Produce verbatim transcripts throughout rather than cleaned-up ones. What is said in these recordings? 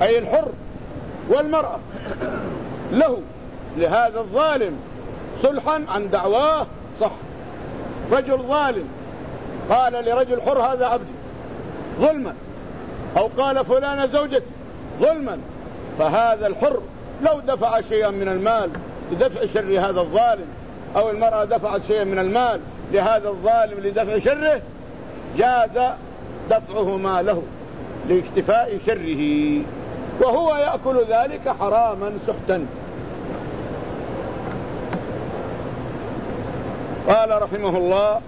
أي الحر والمرأة له لهذا الظالم صلحا عن دعواه صح. رجل ظالم قال لرجل حر هذا عبدي ظلما، أو قال فلانة زوجتي ظلما، فهذا الحر لو دفع شيئا من المال لدفع شر هذا الظالم، أو المرأة دفعت شيئا من المال لهذا الظالم لدفع شره، جاز دفعه ماله لاكتفاء شره، وهو يأكل ذلك حراما سحتا. قال رحمه الله: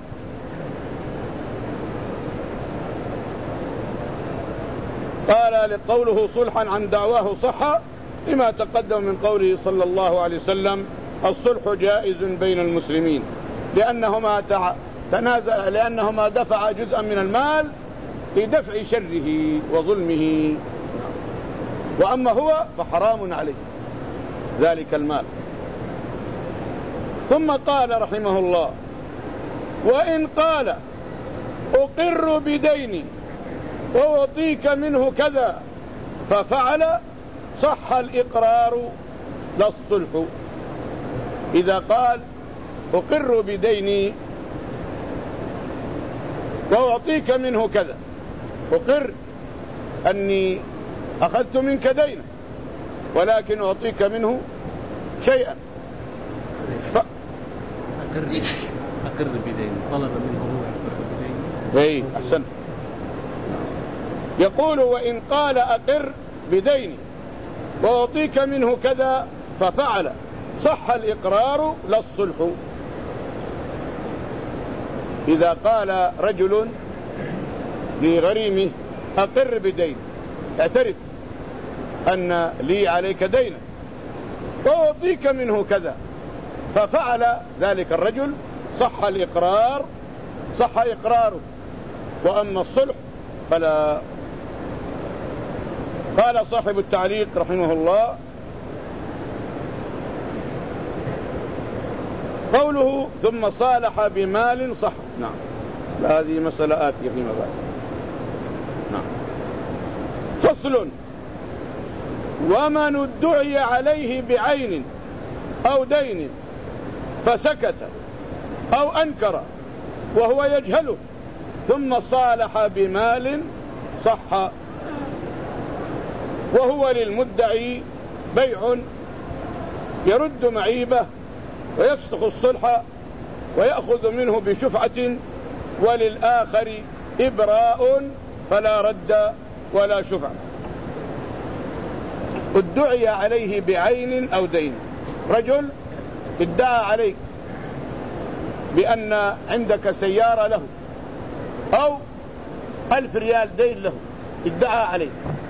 قال لقوله صلحا عن دعواه صح لما تقدم من قوله صلى الله عليه وسلم: الصلح جائز بين المسلمين، لأنهما تنازع لأنهما دفع جزءا من المال لدفع شره وظلمه، وأما هو فحرام عليه ذلك المال. ثم قال رحمه الله: وإن قال أقر بديني وأعطيك منه كذا ففعل صح الإقرار لا الصلح. إذا قال أقر بديني وأعطيك منه كذا، أقر أني أخذت منك دينا ولكن أعطيك منه شيئا، ف... أقر أقر بديني، طلب منه هو أقر بديني. إيه أحسن. يقول: وإن قال أقر بديني وأعطيك منه كذا ففعل صح الإقرار لا الصلح. إذا قال رجل لغريمه: أقر بدين، اعترف أن لي عليك دينا وأعطيك منه كذا، ففعل ذلك الرجل صح الإقرار، صح إقراره، وأما الصلح فلا. قال صاحب التعليق رحمه الله: قوله ثم صالح بمال صح. نعم، هذه مسألة آتية فيما بعد. نعم. فصل: ومن ادعي عليه بعين أو دين فسكت أو أنكر وهو يجهله ثم صالح بمال صح، وهو للمدعي بيع يرد معيبه ويفسخ الصلح ويأخذ منه بشفعة، وللآخر إبراء فلا رد ولا شفعة. ادعي عليه بعين أو دين، رجل ادعى عليك بأن عندك سيارة له أو ألف ريال دين له، ادعى عليه،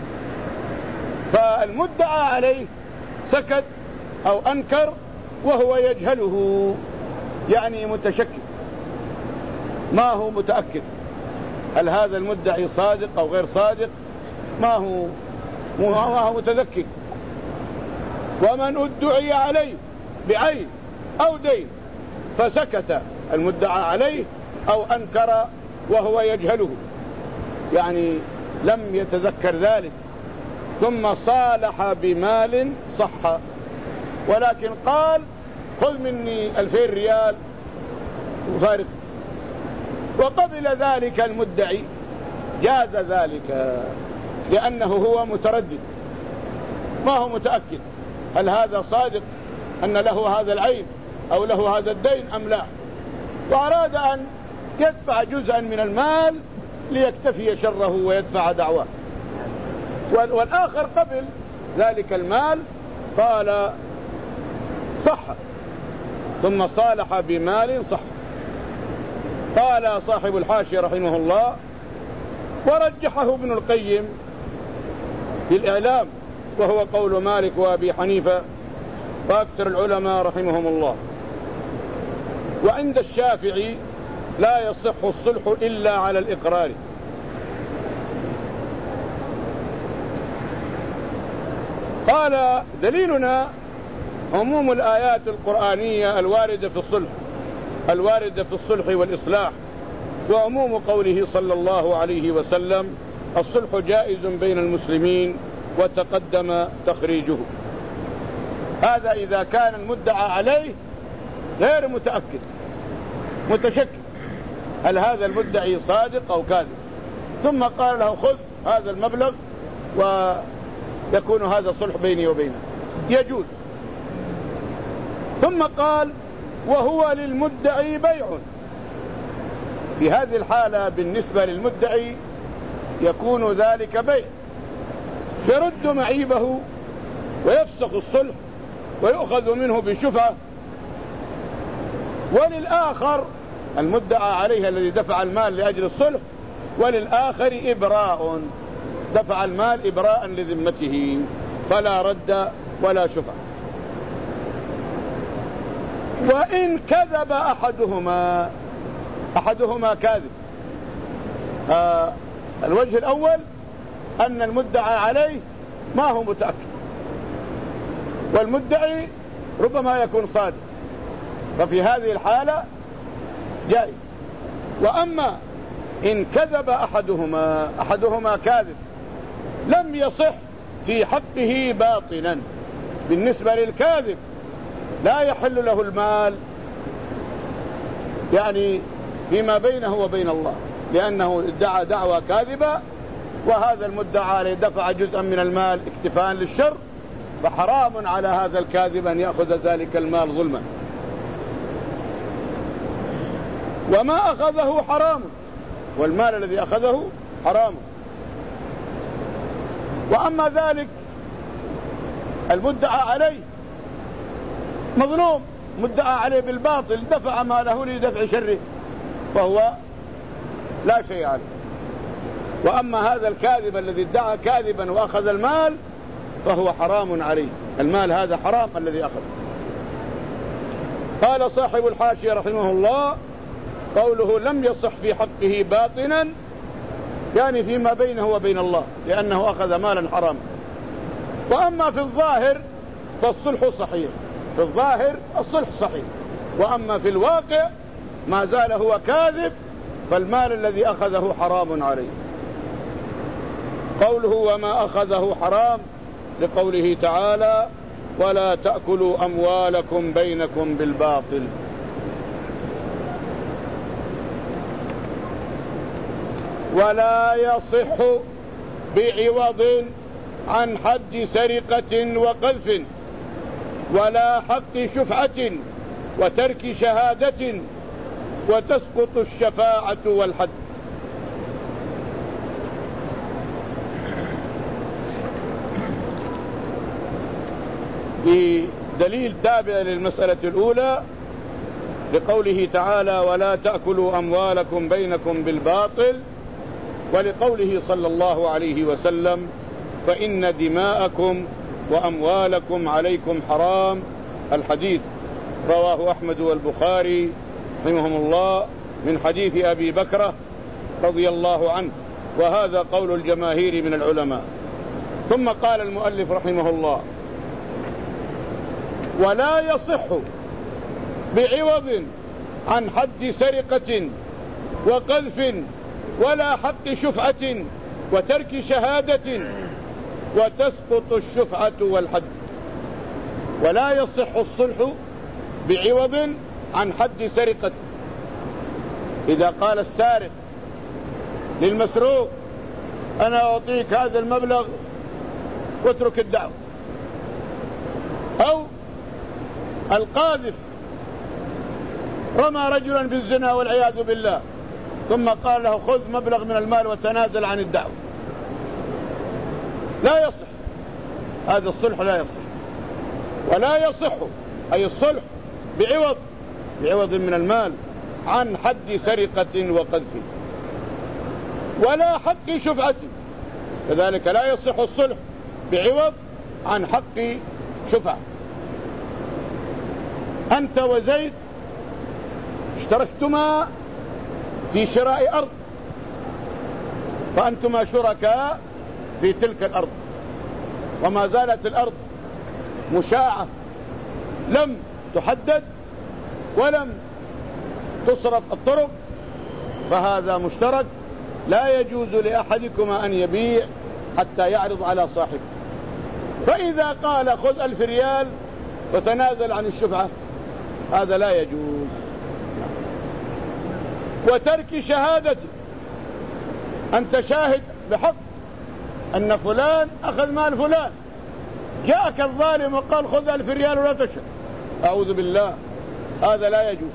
فالمدعى عليه سكت أو أنكر وهو يجهله، يعني متشكك، ما هو متأكد هل هذا المدعي صادق أو غير صادق، ما هو ما هو متذكر. ومن ادعي عليه بعين أو دين فسكت المدعى عليه أو أنكر وهو يجهله، يعني لم يتذكر ذلك، ثم صالح بمال صح، ولكن قال: خذ مني ألفين ريال وفارق، وقبل ذلك المدعي، جاز ذلك، لأنه هو متردد، ما هو متأكد هل هذا صادق أن له هذا العيب أو له هذا الدين أم لا، وأراد أن يدفع جزءا من المال ليكتفي شره ويدفع دعواه، والآخر قبل ذلك المال قال صح، ثم صالح بمال صح. قال صاحب الحاشية رحمه الله: ورجحه ابن القيم في الإعلام، وهو قول مالك وأبي حنيفة وأكثر العلماء رحمهم الله. وعند الشافعي لا يصح الصلح إلا على الإقرار. قال: دليلنا عموم الآيات القرآنية الواردة في الصلح الواردة في الصلح والإصلاح، وعموم قوله صلى الله عليه وسلم: الصلح جائز بين المسلمين وتقدم تخريجه. هذا إذا كان المدعى عليه غير متأكد متشكك هل هذا المدعي صادق أو كاذب، ثم قال له خذ هذا المبلغ ويكون هذا صلح بيني وبينه، يجوز. ثم قال وهو للمدعي بيع. في هذه الحالة بالنسبة للمدعي يكون ذلك بيع، يرد معيبه ويفسخ الصلح ويؤخذ منه بشفعة. وللآخر المدعى عليه الذي دفع المال لأجل الصلح، وللآخر إبراء، دفع المال إبراء لذمته، فلا رد ولا شفعة. وإن كذب أحدهما، أحدهما كاذب. آه الوجه الأول أن المدعى عليه ما هو متأكد، والمدعي ربما يكون صادق، ففي هذه الحالة جائز. وأما إن كذب أحدهما، أحدهما كاذب لم يصح في حقه باطلا. بالنسبة للكاذب لا يحل له المال يعني فيما بينه وبين الله، لأنه ادعى دعوى كاذبة، وهذا المدعى عليه دفع جزءا من المال اكتفاء للشر، فحرام على هذا الكاذب أن يأخذ ذلك المال ظلما. وما أخذه حرام، والمال الذي أخذه حرام. وأما ذلك المدعى عليه مظلوم، مدعى عليه بالباطل، دفع ماله لدفع شره، فهو لا شيء عليه. وأما هذا الكاذب الذي ادعى كاذبا وأخذ المال فهو حرام عليه، المال هذا حرام الذي أخذ. قال صاحب الحاشية رحمه الله قوله لم يصح في حقه باطنا، يعني فيما بينه وبين الله، لأنه أخذ مالا حراما. وأما في الظاهر فالصلح صحيح، في الظاهر الصلح صحيح. وأما في الواقع ما زال هو كاذب، فالمال الذي أخذه حرام عليه. قوله وما أخذه حرام لقوله تعالى ولا تأكلوا أموالكم بينكم بالباطل. ولا يصح بعوض عن حد سرقة وقذف، ولا حق شفعة وترك شهادة، وتسقط الشفاعة والحد. بدليل تابع للمسألة الأولى لقوله تعالى ولا تأكلوا أموالكم بينكم بالباطل، ولقوله صلى الله عليه وسلم فإن دماءكم وأموالكم عليكم حرام. الحديث رواه أحمد والبخاري رحمهم الله من حديث أبي بكرة رضي الله عنه، وهذا قول الجماهير من العلماء. ثم قال المؤلف رحمه الله ولا يصح بعوض عن حد سرقة وقذف، ولا حق شفعة وترك شهادة، وتسقط الشفعة والحد. ولا يصح الصلح بعوض عن حد سرقة. إذا قال السارق للمسروق أنا أعطيك هذا المبلغ واترك الدعوة، أو القاذف رمى رجلا بالزنا والعياذ بالله ثم قال له خذ مبلغ من المال وتنازل عن الدعوة، لا يصح هذا الصلح، لا يصح. ولا يصح أي الصلح بعوض بعوض من المال عن حد سرقة وقذف، ولا حق شفعة، كذلك لا يصح الصلح بعوض عن حق شفعة. أنت وزيد اشتركتما في شراء أرض، فأنتما شركاء في تلك الأرض، وما زالت الأرض مشاعة لم تحدد ولم تصرف الطرق، فهذا مشترك لا يجوز لأحدكما أن يبيع حتى يعرض على صاحبه. فإذا قال خذ ألف ريال وتنازل عن الشفعة هذا لا يجوز. وترك شهادته، أنت شاهد بحق أن فلان أخذ مال فلان، جاءك الظالم وقال خذ ألف ريال ولا تشهد، أعوذ بالله، هذا لا يجوز.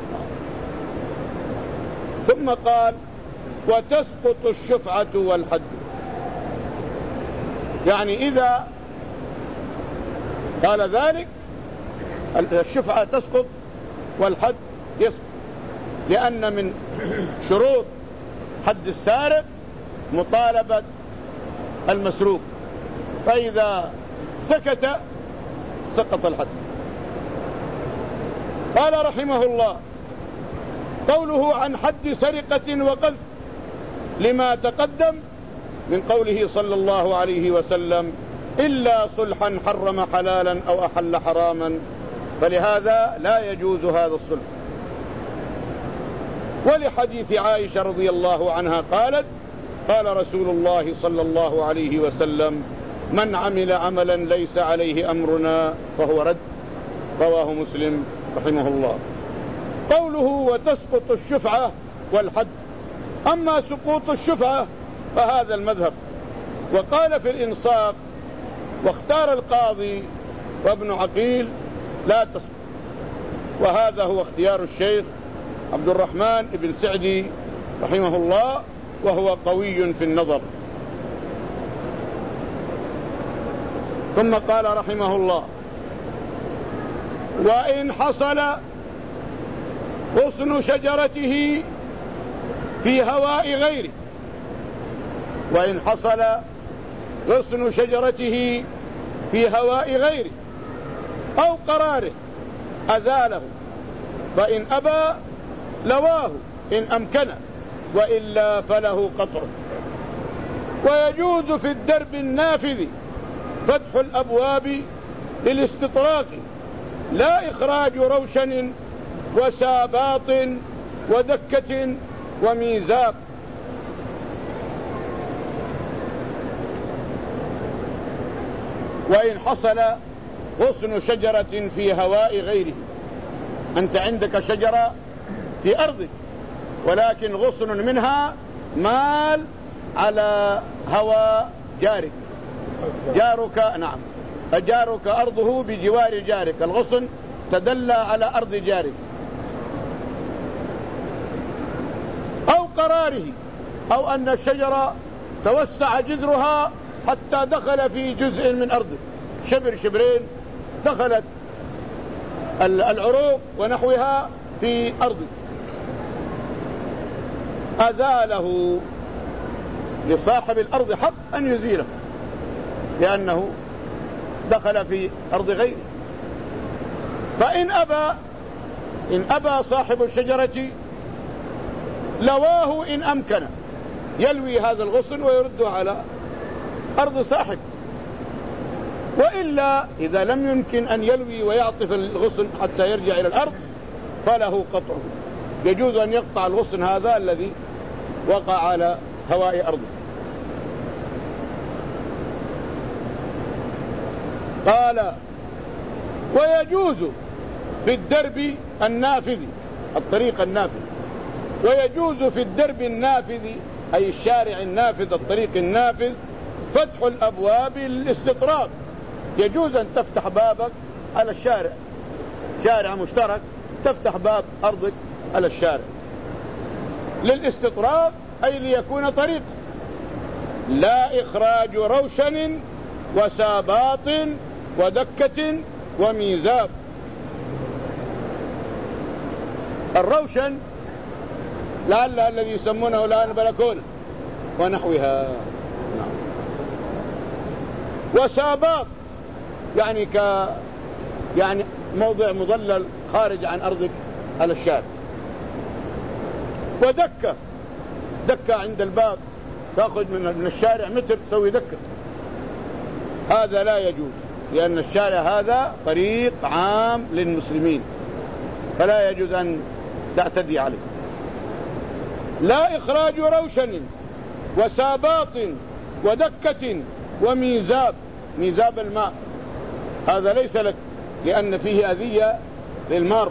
ثم قال وتسقط الشفعة والحد، يعني إذا قال ذلك الشفعة تسقط والحد يسقط، لأن من شروط حد السارق مطالبة المسروق، فإذا سكت سقط الحد. قال رحمه الله قوله عن حد سرقة وقذف لما تقدم من قوله صلى الله عليه وسلم إلا صلحا حرم حلالا أو أحل حراما، فلهذا لا يجوز هذا الصلح. ولحديث عائشة رضي الله عنها قالت قال رسول الله صلى الله عليه وسلم من عمل عملا ليس عليه أمرنا فهو رد، رواه مسلم رحمه الله. قوله وتسقط الشفعة والحد، أما سقوط الشفعة فهذا المذهب، وقال في الإنصاف واختار القاضي وابن عقيل لا تسقط، وهذا هو اختيار الشيخ عبد الرحمن بن سعدي رحمه الله، وهو قوي في النظر. ثم قال رحمه الله وإن حصل غصن شجرته في هواء غيره، وإن حصل غصن شجرته في هواء غيره أو قراره أزاله، فإن أبى لواه إن أمكنه، وإلا فله قطعه. ويجوز في الدرب النافذ فتح الأبواب للاستطراق، لا إخراج روشن وساباط ودكة وميزاب. وإن حصل غصن شجرة في هواء غيره، أنت عندك شجرة في أرضك ولكن غصن منها مال على هواء جارك، جارك نعم فجارك أرضه بجوار جارك، الغصن تدلى على أرض جارك، أو قراره، أو أن الشجرة توسع جذرها حتى دخل في جزء من أرضه، شبر شبرين دخلت العروق ونحوها في أرضه، أزاله، لصاحب الأرض حق أن يزيله لأنه دخل في أرض غيره. فإن أبى إن أبى صاحب الشجرة لواه إن أمكن، يلوي هذا الغصن ويرده على أرض صاحب، وإلا إذا لم يمكن أن يلوي ويعطف الغصن حتى يرجع إلى الأرض فله قطعه، يجوز أن يقطع الغصن هذا الذي وقع على هواء أرضه. قال ويجوز في الدرب النافذ، الطريق النافذ، ويجوز في الدرب النافذ أي الشارع النافذ الطريق النافذ فتح الأبواب للاستطراق، يجوز أن تفتح بابك على الشارع، شارع مشترك تفتح باب أرضك على الشارع للاستطراق أي ليكون طريق، لا إخراج روشن وساباط ودكة وميزاب. الروشن لعل الذي يسمونه الآن بلكونة ونحوها، وساباط يعني ك يعني موضع مظلل خارج عن أرضك على الشارع، ودكة دكة عند الباب تأخذ من الشارع متر تسوي دكة، هذا لا يجوز لأن الشارع هذا طريق عام للمسلمين فلا يجوز أن تعتدي عليه. لا إخراج روشن وساباط ودكة وميزاب، ميزاب الماء، هذا ليس لك لأن فيه أذية للمار.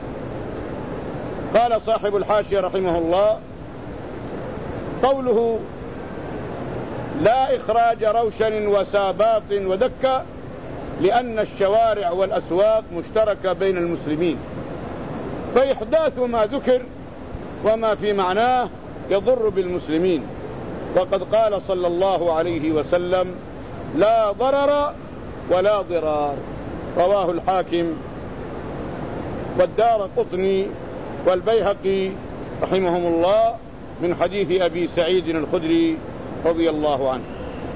قال صاحب الحاشية رحمه الله: قوله لا إخراج روشن وساباط ودكة لأن الشوارع والأسواق مشتركة بين المسلمين، فإحداث ما ذكر وما في معناه يضر بالمسلمين، وقد قال صلى الله عليه وسلم: لا ضرر ولا ضرار. رواه الحاكم والدارقطني والبيهقي رحمهم الله من حديث أبي سعيد الخدري رضي الله عنه.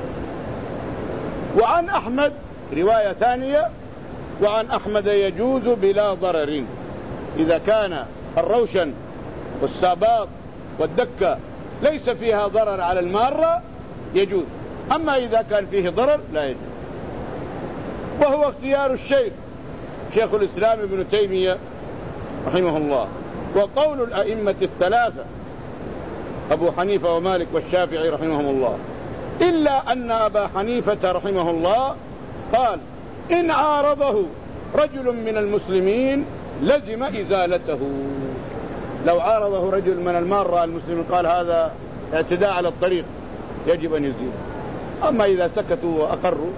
وعن أحمد رواية ثانية: وعن أحمد يجوز بلا ضرر، إذا كان الروشن والساباط والدكة ليس فيها ضرر على المارة يجوز، أما إذا كان فيه ضرر لا يجوز. وهو اختيار الشيخ شيخ الإسلام ابن تيمية رحمه الله، وقول الأئمة الثلاثة أبو حنيفة ومالك والشافعي رحمهم الله، إلا أن أبا حنيفة رحمه الله قال: إن عارضه رجل من المسلمين لزم إزالته. لو عارضه رجل من المارة المسلمين قال هذا اعتداء على الطريق يجب أن يزيله، أما إذا سكتوا وأقروا.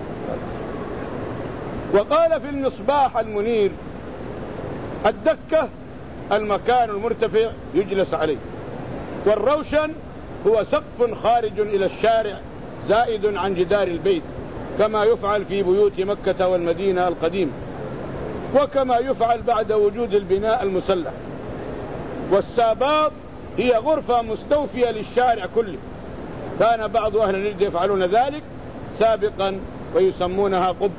وقال في المصباح المنير: الدكة المكان المرتفع يجلس عليه، والروشن هو سقف خارج إلى الشارع زائد عن جدار البيت، كما يفعل في بيوت مكة والمدينة القديمة، وكما يفعل بعد وجود البناء المسلح. والساباط هي غرفة مستوفية للشارع كله، كان بعض أهل النجد يفعلون ذلك سابقا ويسمونها قبة.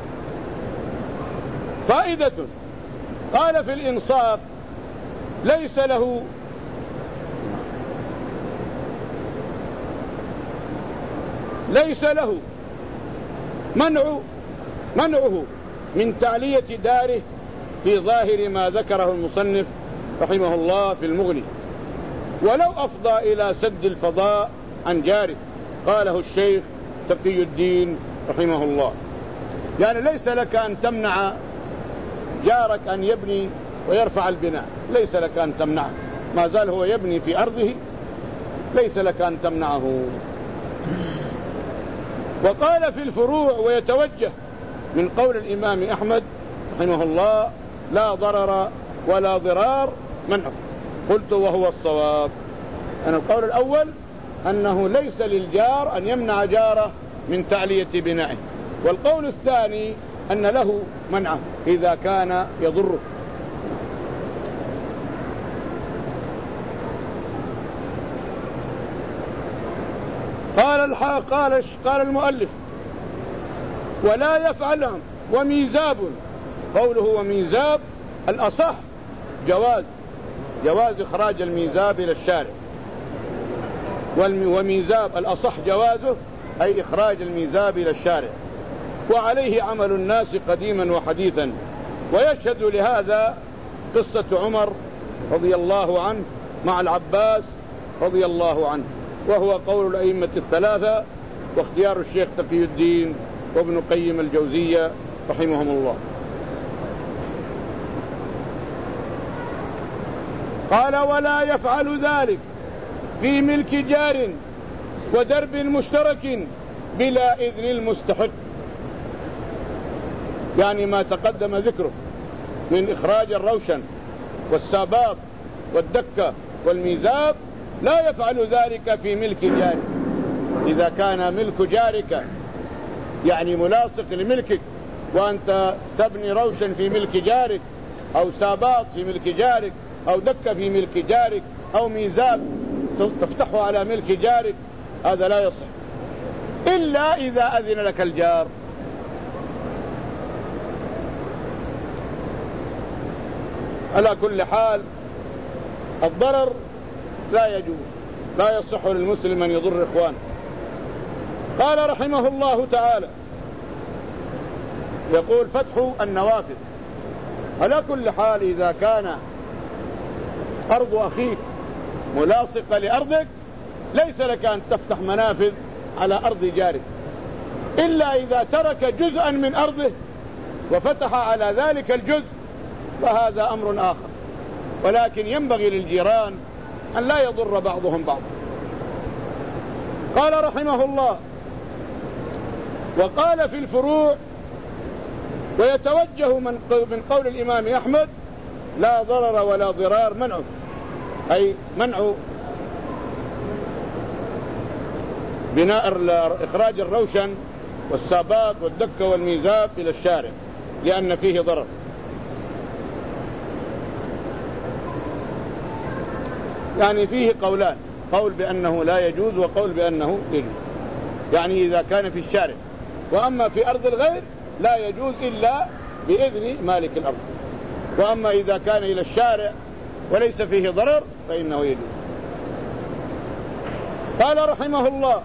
فائدة: قال في الإنصاف: ليس له ليس له منع منعه من تعلية داره في ظاهر ما ذكره المصنف رحمه الله في المغني، ولو أفضى إلى سد الفضاء عن جاره، قاله الشيخ تقي الدين رحمه الله. يعني ليس لك أن تمنع جارك أن يبني ويرفع البناء، ليس لك أن تمنعه، ما زال هو يبني في أرضه، ليس لك أن تمنعه. وقال في الفروع: ويتوجه من قول الإمام أحمد رحمه الله: لا ضرر ولا ضرار منعه. قلت: وهو الصواب. أن القول الأول أنه ليس للجار أن يمنع جاره من تعلية بنائه، والقول الثاني أن له منعه إذا كان يضره. قال الحا قال قال المؤلف: ولا يفعلهم. وميزاب، قوله وميزاب الأصح جواز جواز إخراج الميزاب إلى الشارع، وميزاب الأصح جوازه أي إخراج الميزاب إلى الشارع، وعليه عمل الناس قديما وحديثا. ويشهد لهذا قصة عمر رضي الله عنه مع العباس رضي الله عنه، وهو قول الأئمة الثلاثة واختيار الشيخ تقي الدين وابن قيم الجوزية رحمهم الله. قال: ولا يفعل ذلك في ملك جار ودرب مشترك بلا إذن المستحق. يعني ما تقدم ذكره من إخراج الروشن والساباط والدكة والميزاب لا يفعل ذلك في ملك جارك. إذا كان ملك جارك يعني ملاصق لملكك، وأنت تبني روشن في ملك جارك أو ساباط في ملك جارك أو دكة في ملك جارك أو ميزاب تفتحه على ملك جارك، هذا لا يصح إلا إذا أذن لك الجار. على كل حال الضرر لا يجوز، لا يصح للمسلم أن يضر إخوانه. قال رحمه الله تعالى: يقول فتح النوافذ. على كل حال إذا كان أرض أخيك ملاصقة لأرضك ليس لك أن تفتح منافذ على أرض جارك، إلا إذا ترك جزءا من أرضه وفتح على ذلك الجزء، فهذا أمر آخر. ولكن ينبغي للجيران أن لا يضر بعضهم بعضا. قال رحمه الله: وقال في الفروع: ويتوجه من قول الإمام أحمد لا ضرر ولا ضرار منعه، أي منع بناء إخراج الروشن والسابات والدكة والميزاب إلى الشارع لأن فيه ضرر. يعني فيه قولان: قول بأنه لا يجوز وقول بأنه يجوز، يعني إذا كان في الشارع. وأما في أرض الغير لا يجوز إلا بإذن مالك الأرض، وأما إذا كان إلى الشارع وليس فيه ضرر فإنه يجوز. قال رحمه الله: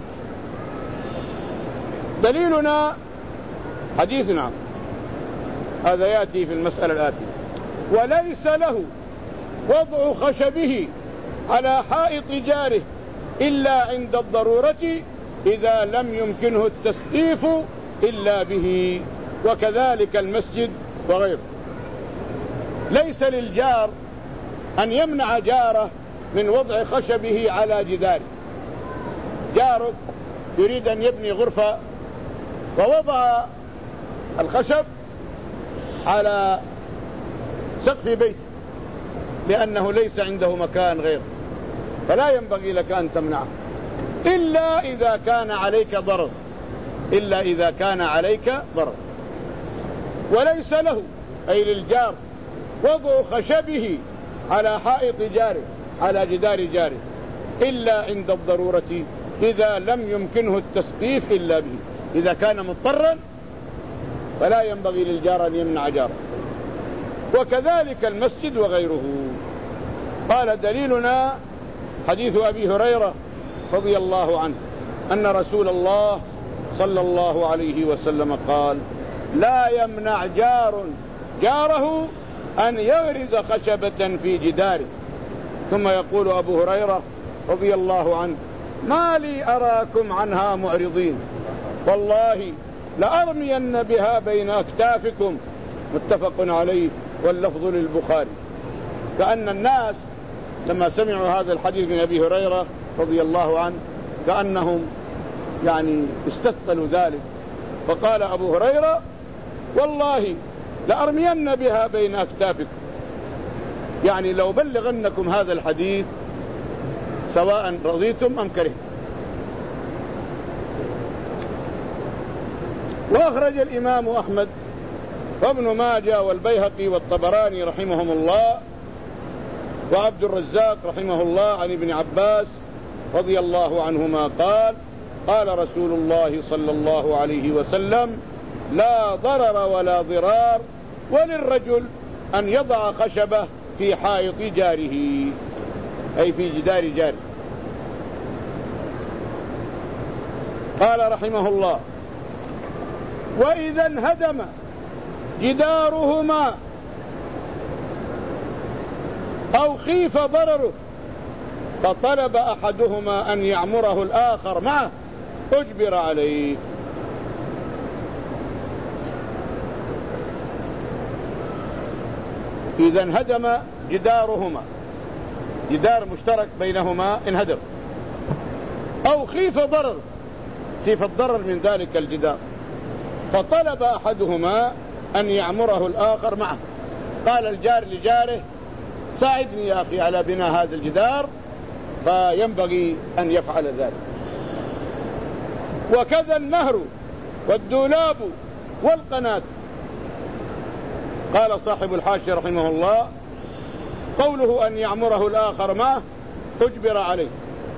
دليلنا حديثنا هذا يأتي في المسألة الآتية: وليس له وضع خشبه على حائط جاره إلا عند الضرورة إذا لم يمكنه التسقيف إلا به، وكذلك المسجد وغيره. ليس للجار أن يمنع جاره من وضع خشبه على جداره. جارك يريد أن يبني غرفة ووضع الخشب على سقف بيت لأنه ليس عنده مكان غيره، فلا ينبغي لك أن تمنعه إلا إذا كان عليك ضرر، إلا إذا كان عليك ضرر. وليس له أي للجار وضع خشبه على حائط جاره، على جدار جاره، إلا عند الضرورة إذا لم يمكنه التسقيف إلا به. إذا كان مضطرا فلا ينبغي للجار أن يمنع جاره، وكذلك المسجد وغيره. قال: دليلنا حديث أبي هريرة رضي الله عنه أن رسول الله صلى الله عليه وسلم قال: لا يمنع جار جاره أن يغرز خشبة في جداره. ثم يقول أبو هريرة رضي الله عنه: ما لي أراكم عنها معرضين، والله لأرمين بها بين أكتافكم. متفق عليه، واللفظ للبخاري. كأن الناس لما سمعوا هذا الحديث من أبي هريرة رضي الله عنه كأنهم يعني استثقلوا ذلك، فقال أبو هريرة: والله لأرمين بها بين أكتافكم، يعني لو بلغنكم هذا الحديث سواء رضيتم أم كرهتم. وأخرج الإمام أحمد وابن ماجه والبيهقي والطبراني رحمهم الله وعبد الرزاق رحمه الله عن ابن عباس رضي الله عنهما قال: قال رسول الله صلى الله عليه وسلم: لا ضرر ولا ضرار، وللرجل أن يضع خشبة في حائط جاره، أي في جدار جاره. قال رحمه الله: وإذا انهدم جدارهما أو خيف ضرره فطلب أحدهما أن يعمره الآخر معه أجبر عليه. إذا انهدم جدارهما، جدار مشترك بينهما انهدم، أو خيف ضرر، خيف الضرر من ذلك الجدار، فطلب أحدهما أن يعمره الآخر معه. قال الجار لجاره: ساعدني يا أخي على بناء هذا الجدار، فينبغي أن يفعل ذلك. وكذا النهر والدولاب والقناة. قال صاحب الحاشية رحمه الله: قوله أن يعمره الآخر معه أجبر عليه،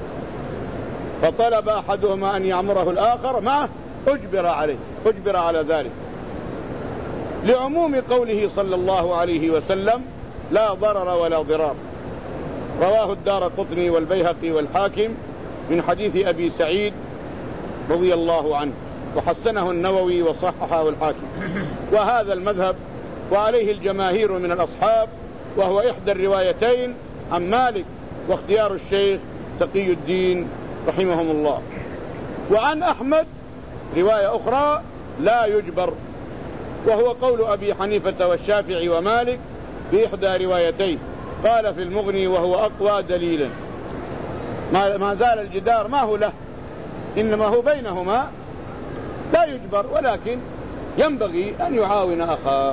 فطلب أحدهما أن يعمره الآخر معه أجبر عليه، أجبر على ذلك، لعموم قوله صلى الله عليه وسلم: لا ضرر ولا ضرار. رواه الدارقطني والبيهقي والحاكم من حديث أبي سعيد رضي الله عنه، وحسنه النووي وصححه الحاكم. وهذا المذهب وعليه الجماهير من الأصحاب، وهو إحدى الروايتين عن مالك واختيار الشيخ تقي الدين رحمهم الله. وعن أحمد رواية أخرى لا يجبر، وهو قول أبي حنيفة والشافعي ومالك في إحدى روايتين. قال في المغني وهو أقوى دليلا. ما زال الجدار ما هو له، إنما هو بينهما لا يجبر، ولكن ينبغي أن يعاون أخاه.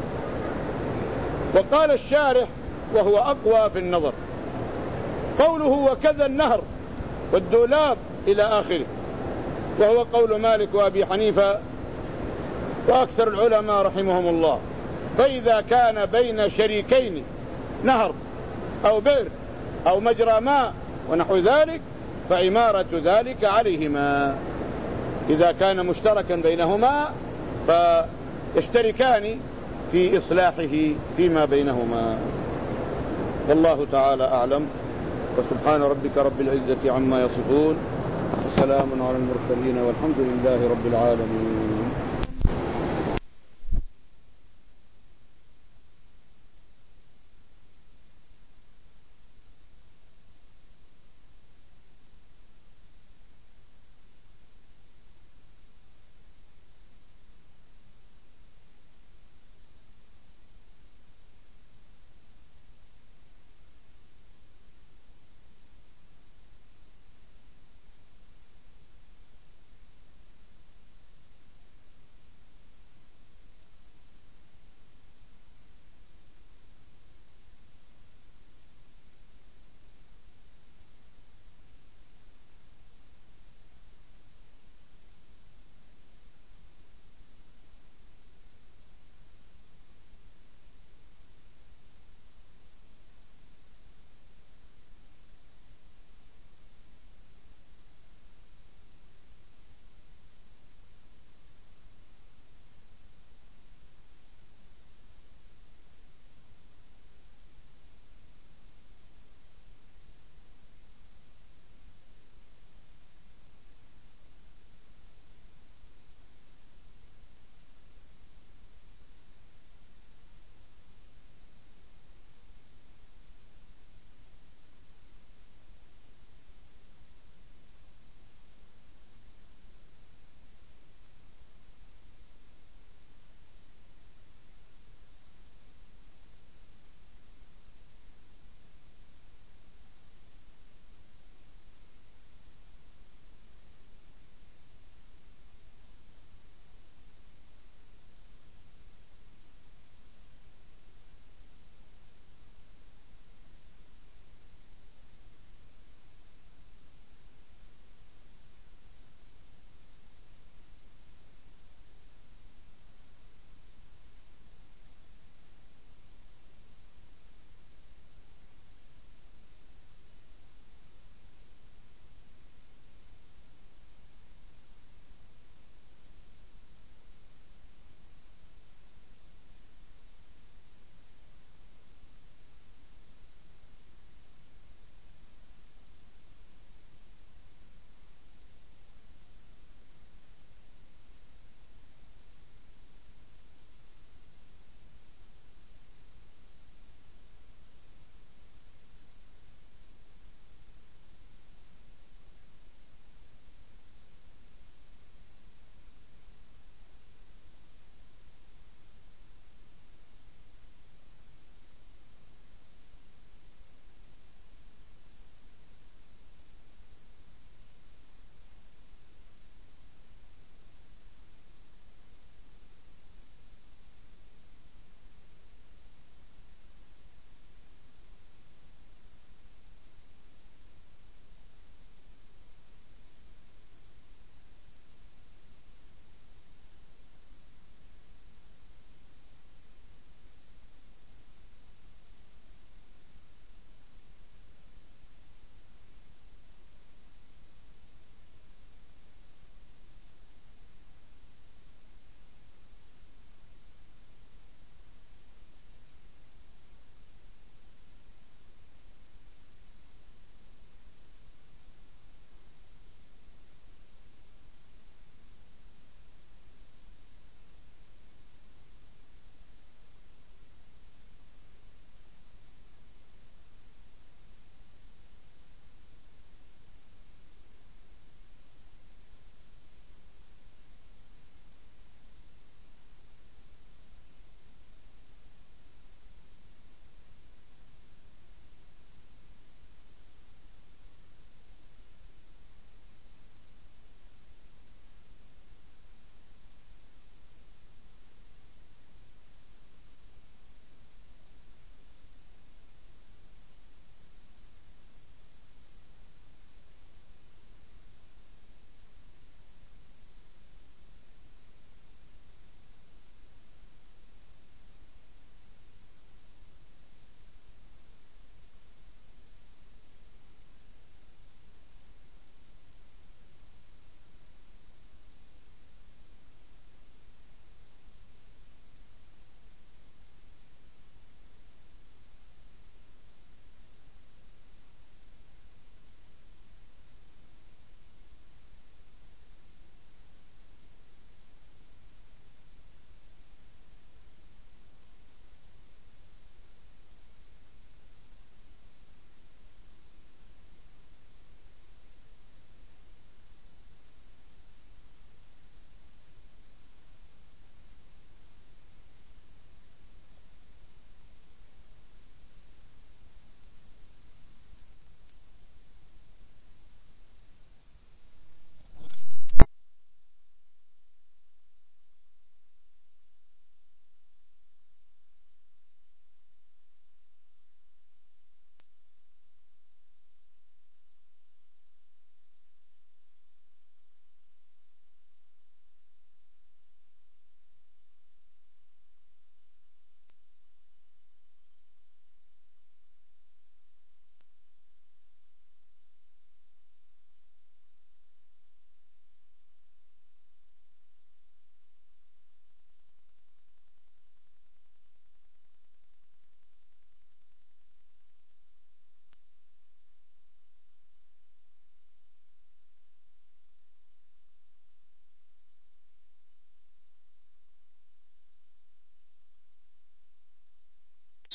وقال الشارح وهو أقوى في النظر قوله وكذا النهر والدولاب إلى آخره، وهو قول مالك وأبي حنيفة وأكثر العلماء رحمهم الله. فإذا كان بين شريكين نهر أو بئر أو مجرى ماء ونحو ذلك فعمارة ذلك عليهما. إذا كان مشتركا بينهما فيشتركان في إصلاحه فيما بينهما. والله تعالى أعلم، وسبحان ربك رب العزة عما يصفون، وسلام على المرسلين، والحمد لله رب العالمين.